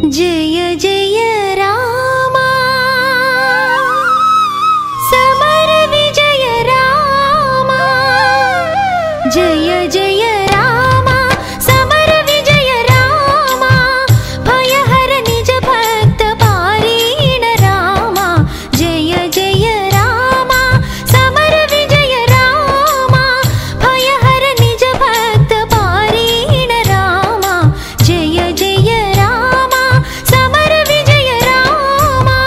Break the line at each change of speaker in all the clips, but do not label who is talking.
जय जय रामा समर विजय रामा जय जय रामा समर विजय रामा भयहर निज भक्त पारीण रामा जय जय रामा समर विजय रामा भयहर निज भक्त पारीण रामा जय जय रामा समर विजय रामा।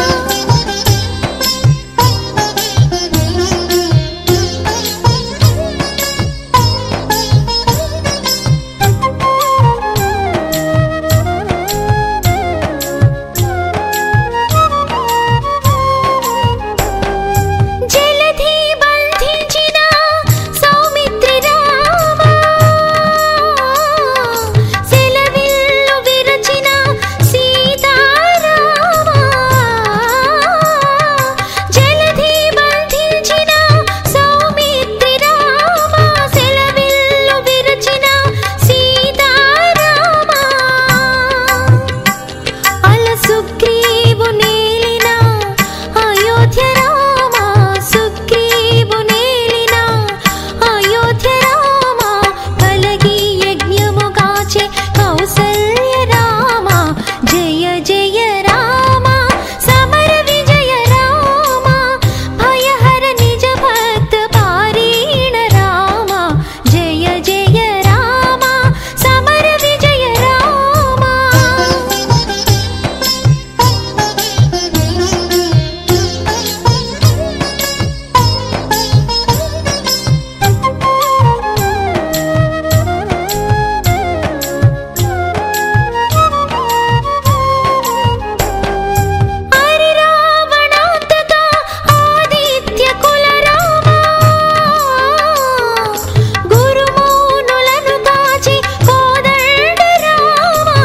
జలధి బంధించిన సౌమిత్రి రామా సెలవిల్లు విరచిన సీతారామా జలధి బంధించిన సౌమిత్రి రామా సెలవిల్లు విరచిన సీతారామా అల సుగ్రీవు నేలిన అయోధ్య రామా సుగ్రీవు నేలిన అయోధ్య రామా కలగి యజ్ఞము గాచే కౌసల్య రామా జయ జయ రామా సమర విజయ రామా భయహర నిజ భక్త పారీణ రామా జయ జయ రామా సమర విజయ రామా। హరి రావణాంతక ఆదిత్య కుల రామా గురుమౌనులను కాచి కోదండ రామా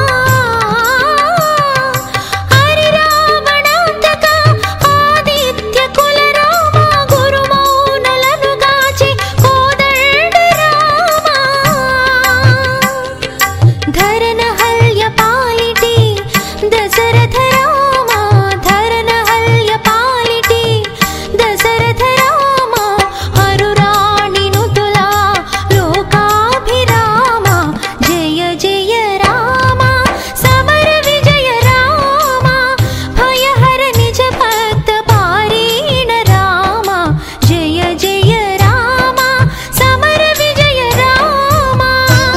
హరి రావణాంతక ఆదిత్య కుల రామా గురుమౌనులను కాచి కోదండ రామా ధరణ హల్య పాలిటి దశరథ రామా ధరణ హల్య పాలిటి దశరథ రామా హరురాణి నుతులా లోకాభిరామా జయ జయ రామా సమర విజయ రామా భయహర నిజ భక్త పారీణ రామా జయ జయ రామా సమర విజయ రామా।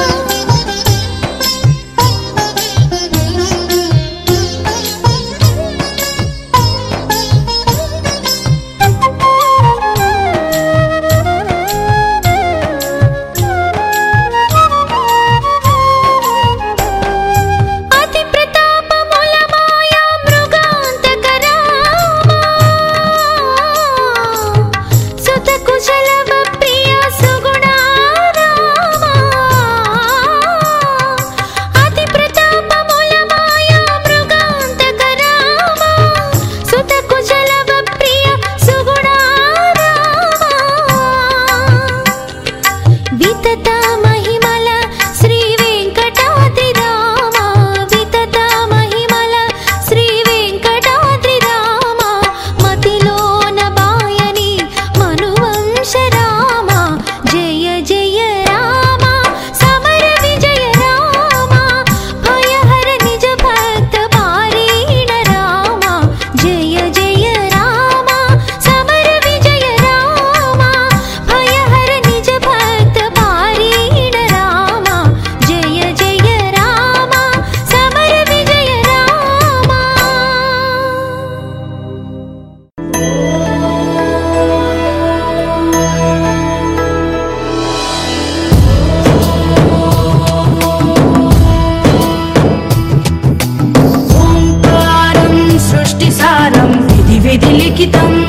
అతి ప్రతాపముల మాయా మృగాంతక రామా సుత కుశలవ ప్రియ సుగుణ రామా అతి ప్రతాపముల మాయా మృగాంతక రామా సుత కుశలవ ప్రియ సుగుణ రామా వితత మహిమల శ్రీ వెంకటాద్రి రామా వితత మహిమల శ్రీ వెంకటాద్రి రామా మతిలోన బాయని మనువంశ రామా జయ జయ రామా సమర విజయ రామా భయహర నిజ భక్త పారీణ రామా జయ జయ రామా సమర విజయ రామా భయహర నిజ భక్త పారీణ రామా జయ జయ రామా సమర విజయ రామా।
ఓంకారం సృష్టిసారం విధి విధి లిఖితం